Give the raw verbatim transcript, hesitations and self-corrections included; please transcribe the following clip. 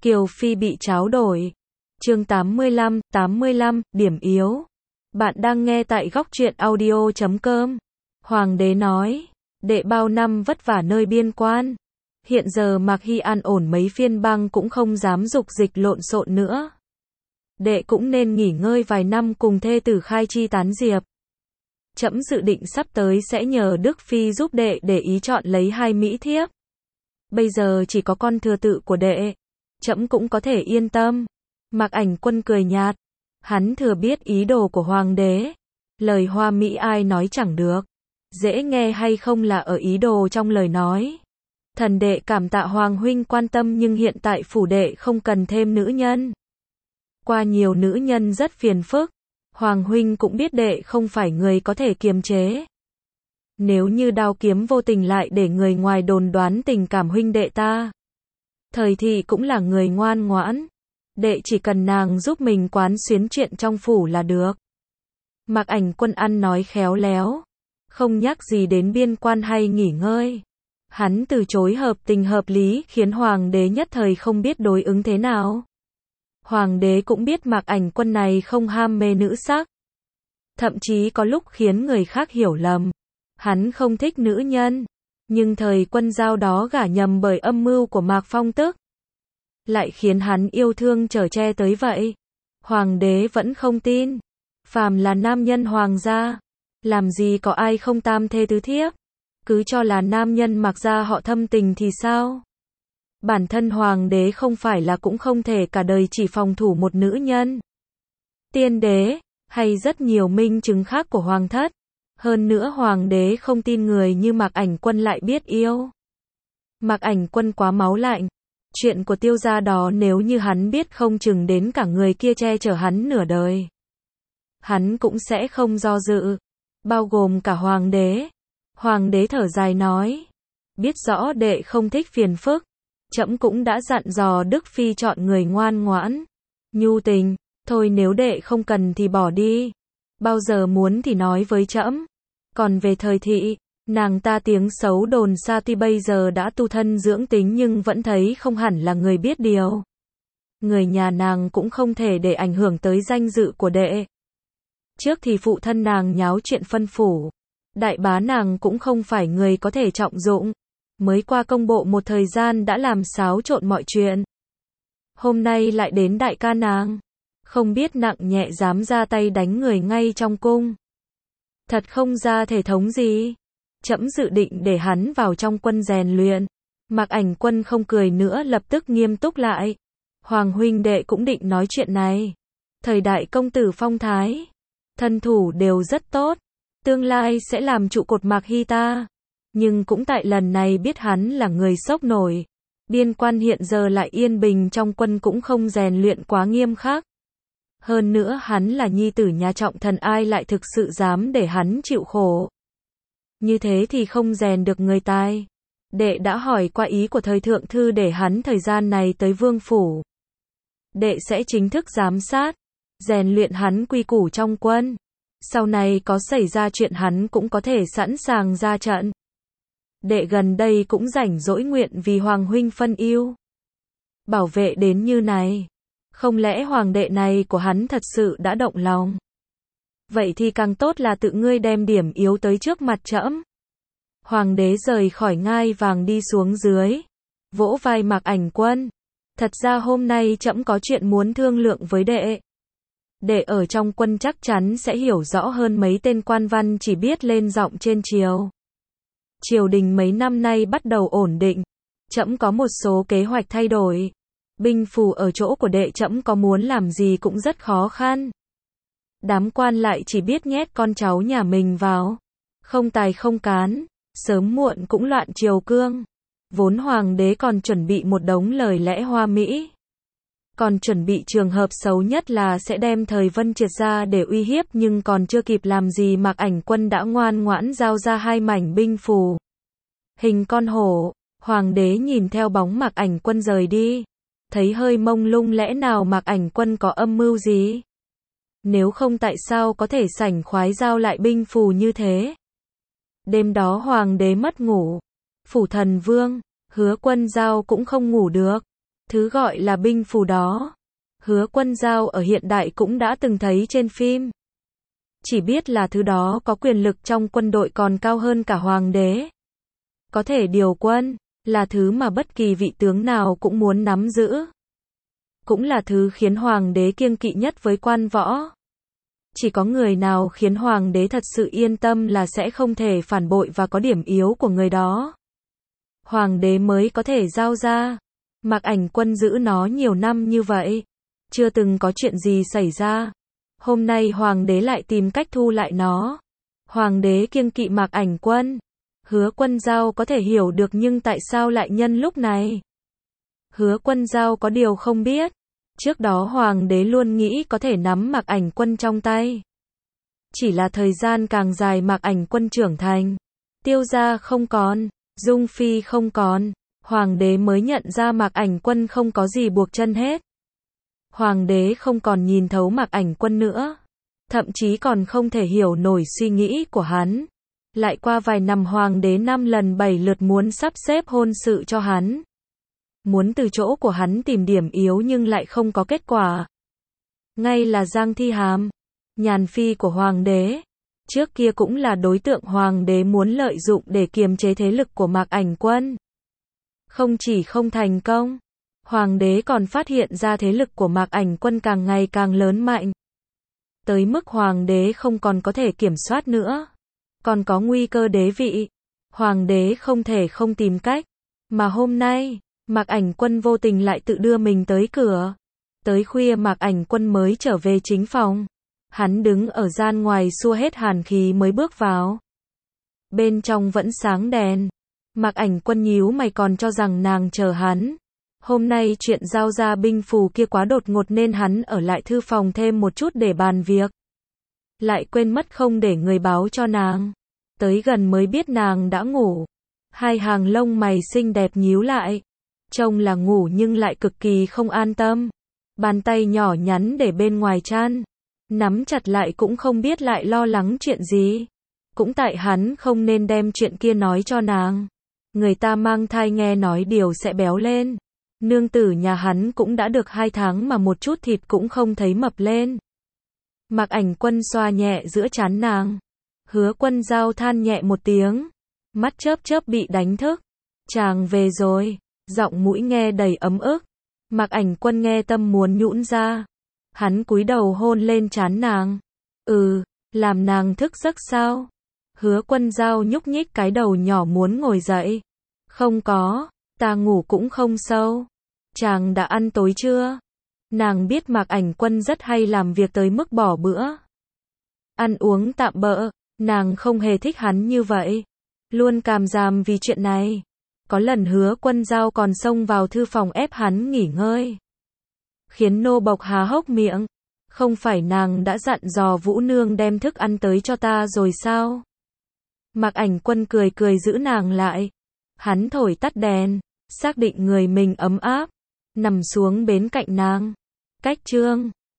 Kiều Phi bị tráo đổi. Chương tám mươi lăm, tám mươi lăm, điểm yếu. Bạn đang nghe tại góc truyện audio chấm com. Hoàng đế nói, đệ bao năm vất vả nơi biên quan. Hiện giờ Mạc Hy an ổn mấy phiên bang cũng không dám dục dịch lộn xộn nữa. Đệ cũng nên nghỉ ngơi vài năm cùng thê tử khai chi tán diệp. Trẫm dự định sắp tới sẽ nhờ Đức Phi giúp đệ để ý chọn lấy hai mỹ thiếp. Bây giờ chỉ có con thừa tự của đệ. Trẫm cũng có thể yên tâm. Mạc Ảnh Quân cười nhạt. Hắn thừa biết ý đồ của hoàng đế. Lời hoa mỹ ai nói chẳng được. Dễ nghe hay không là ở ý đồ trong lời nói. Thần đệ cảm tạ hoàng huynh quan tâm nhưng hiện tại phủ đệ không cần thêm nữ nhân. Qua nhiều nữ nhân rất phiền phức. Hoàng huynh cũng biết đệ không phải người có thể kiềm chế. Nếu như đao kiếm vô tình lại để người ngoài đồn đoán tình cảm huynh đệ ta. Thời Thị cũng là người ngoan ngoãn. Đệ chỉ cần nàng giúp mình quán xuyến chuyện trong phủ là được. Mạc Ảnh Quân ăn nói khéo léo. Không nhắc gì đến biên quan hay nghỉ ngơi. Hắn từ chối hợp tình hợp lý khiến hoàng đế nhất thời không biết đối ứng thế nào. Hoàng đế cũng biết Mạc Ảnh Quân này không ham mê nữ sắc. Thậm chí có lúc khiến người khác hiểu lầm. Hắn không thích nữ nhân. Nhưng thời quân giao đó gả nhầm bởi âm mưu của Mạc Phong Tức. Lại khiến hắn yêu thương chở che tới vậy. Hoàng đế vẫn không tin. Phàm là nam nhân hoàng gia. Làm gì có ai không tam thê tứ thiếp. Cứ cho là nam nhân Mạc gia họ thâm tình thì sao? Bản thân hoàng đế không phải là cũng không thể cả đời chỉ phòng thủ một nữ nhân. Tiên đế, hay rất nhiều minh chứng khác của hoàng thất. Hơn nữa hoàng đế không tin người như Mạc Ảnh Quân lại biết yêu. Mạc Ảnh Quân quá máu lạnh. Chuyện của Tiêu gia đó nếu như hắn biết không chừng đến cả người kia che chở hắn nửa đời. Hắn cũng sẽ không do dự. Bao gồm cả hoàng đế. Hoàng đế thở dài nói. Biết rõ đệ không thích phiền phức. Trẫm cũng đã dặn dò Đức Phi chọn người ngoan ngoãn. Nhu tình. Thôi nếu đệ không cần thì bỏ đi. Bao giờ muốn thì nói với trẫm. Còn về Thời Thị, nàng ta tiếng xấu đồn xa tuy bây giờ đã tu thân dưỡng tính nhưng vẫn thấy không hẳn là người biết điều. Người nhà nàng cũng không thể để ảnh hưởng tới danh dự của đệ. Trước thì phụ thân nàng nháo chuyện phân phủ. Đại bá nàng cũng không phải người có thể trọng dụng. Mới qua công bộ một thời gian đã làm xáo trộn mọi chuyện. Hôm nay lại đến đại ca nàng. Không biết nặng nhẹ dám ra tay đánh người ngay trong cung. Thật không ra thể thống gì. Trẫm dự định để hắn vào trong quân rèn luyện. Mạc Ảnh Quân không cười nữa lập tức nghiêm túc lại. Hoàng huynh đệ cũng định nói chuyện này. Thời đại công tử phong thái. Thân thủ đều rất tốt. Tương lai sẽ làm trụ cột Mạc Hy ta. Nhưng cũng tại lần này biết hắn là người sốc nổi. Biên quan hiện giờ lại yên bình trong quân cũng không rèn luyện quá nghiêm khắc. Hơn nữa hắn là nhi tử nhà trọng thần ai lại thực sự dám để hắn chịu khổ. Như thế thì không rèn được người tài. Đệ đã hỏi qua ý của thời thượng thư để hắn thời gian này tới vương phủ. Đệ sẽ chính thức giám sát. Rèn luyện hắn quy củ trong quân. Sau này có xảy ra chuyện hắn cũng có thể sẵn sàng ra trận. Đệ gần đây cũng rảnh rỗi nguyện vì hoàng huynh phân ưu. Bảo vệ đến như này. Không lẽ hoàng đệ này của hắn thật sự đã động lòng? Vậy thì càng tốt là tự ngươi đem điểm yếu tới trước mặt trẫm. Hoàng đế rời khỏi ngai vàng đi xuống dưới. Vỗ vai Mạc Ảnh Quân. Thật ra hôm nay trẫm có chuyện muốn thương lượng với đệ. Đệ ở trong quân chắc chắn sẽ hiểu rõ hơn mấy tên quan văn chỉ biết lên giọng trên triều. Triều đình mấy năm nay bắt đầu ổn định. Trẫm có một số kế hoạch thay đổi. Binh phù ở chỗ của đệ trẫm có muốn làm gì cũng rất khó khăn. Đám quan lại chỉ biết nhét con cháu nhà mình vào. Không tài không cán. Sớm muộn cũng loạn triều cương. Vốn hoàng đế còn chuẩn bị một đống lời lẽ hoa mỹ. Còn chuẩn bị trường hợp xấu nhất là sẽ đem Thời Vân triệt ra để uy hiếp nhưng còn chưa kịp làm gì Mạc Ảnh Quân đã ngoan ngoãn giao ra hai mảnh binh phù. Hình con hổ. Hoàng đế nhìn theo bóng Mạc Ảnh Quân rời đi. Thấy hơi mông lung lẽ nào Mạc Ảnh Quân có âm mưu gì? Nếu không tại sao có thể sảnh khoái giao lại binh phù như thế? Đêm đó hoàng đế mất ngủ. Phủ Thần Vương, Hứa Quân Giao cũng không ngủ được. Thứ gọi là binh phù đó, Hứa Quân Giao ở hiện đại cũng đã từng thấy trên phim. Chỉ biết là thứ đó có quyền lực trong quân đội còn cao hơn cả hoàng đế. Có thể điều quân, là thứ mà bất kỳ vị tướng nào cũng muốn nắm giữ. Cũng là thứ khiến hoàng đế kiêng kỵ nhất với quan võ. Chỉ có người nào khiến hoàng đế thật sự yên tâm là sẽ không thể phản bội và có điểm yếu của người đó. Hoàng đế mới có thể giao ra. Mạc Ảnh Quân giữ nó nhiều năm như vậy, chưa từng có chuyện gì xảy ra. Hôm nay hoàng đế lại tìm cách thu lại nó. Hoàng đế kiêng kỵ Mạc Ảnh Quân. Hứa Quân Giao có thể hiểu được, nhưng tại sao lại nhân lúc này? Hứa Quân Giao có điều không biết. Trước đó hoàng đế luôn nghĩ có thể nắm Mạc Ảnh Quân trong tay. Chỉ là thời gian càng dài Mạc Ảnh Quân trưởng thành, Tiêu gia không còn, Dung Phi không còn, hoàng đế mới nhận ra Mạc Ảnh Quân không có gì buộc chân hết. Hoàng đế không còn nhìn thấu Mạc Ảnh Quân nữa, thậm chí còn không thể hiểu nổi suy nghĩ của hắn. Lại qua vài năm hoàng đế năm lần bảy lượt muốn sắp xếp hôn sự cho hắn. Muốn từ chỗ của hắn tìm điểm yếu nhưng lại không có kết quả. Ngay là Giang Thi Hàm, nhàn phi của hoàng đế. Trước kia cũng là đối tượng hoàng đế muốn lợi dụng để kiềm chế thế lực của Mạc Ảnh Quân. Không chỉ không thành công, hoàng đế còn phát hiện ra thế lực của Mạc Ảnh Quân càng ngày càng lớn mạnh. Tới mức hoàng đế không còn có thể kiểm soát nữa. Còn có nguy cơ đế vị. Hoàng đế không thể không tìm cách. Mà hôm nay, Mạc Ảnh Quân vô tình lại tự đưa mình tới cửa. Tới khuya Mạc Ảnh Quân mới trở về chính phòng. Hắn đứng ở gian ngoài xua hết hàn khí mới bước vào. Bên trong vẫn sáng đèn. Mạc Ảnh Quân nhíu mày, còn cho rằng nàng chờ hắn. Hôm nay chuyện giao ra binh phù kia quá đột ngột nên hắn ở lại thư phòng thêm một chút để bàn việc. Lại quên mất không để người báo cho nàng. Tới gần mới biết nàng đã ngủ. Hai hàng lông mày xinh đẹp nhíu lại. Trông là ngủ nhưng lại cực kỳ không an tâm. Bàn tay nhỏ nhắn để bên ngoài chăn, nắm chặt lại cũng không biết lại lo lắng chuyện gì. Cũng tại hắn không nên đem chuyện kia nói cho nàng. Người ta mang thai nghe nói điều sẽ béo lên. Nương tử nhà hắn cũng đã được hai tháng mà một chút thịt cũng không thấy mập lên. Mạc Ảnh Quân xoa nhẹ giữa trán nàng. Hứa Quân Giao than nhẹ một tiếng. Mắt chớp chớp bị đánh thức. Chàng về rồi. Giọng mũi nghe đầy ấm ức. Mạc Ảnh Quân nghe tâm muốn nhũn ra. Hắn cúi đầu hôn lên trán nàng. Ừ, làm nàng thức giấc sao? Hứa Quân Giao nhúc nhích cái đầu nhỏ muốn ngồi dậy. Không có, ta ngủ cũng không sâu. Chàng đã ăn tối chưa? Nàng biết Mạc Ảnh Quân rất hay làm việc tới mức bỏ bữa. Ăn uống tạm bợ, nàng không hề thích hắn như vậy. Luôn càm ràm vì chuyện này. Có lần Hứa Quân Giao còn xông vào thư phòng ép hắn nghỉ ngơi. Khiến nô bộc há hốc miệng. Không phải nàng đã dặn dò Vũ Nương đem thức ăn tới cho ta rồi sao? Mạc Ảnh Quân cười cười giữ nàng lại. Hắn thổi tắt đèn, xác định người mình ấm áp, nằm xuống bên cạnh nàng. Cách chương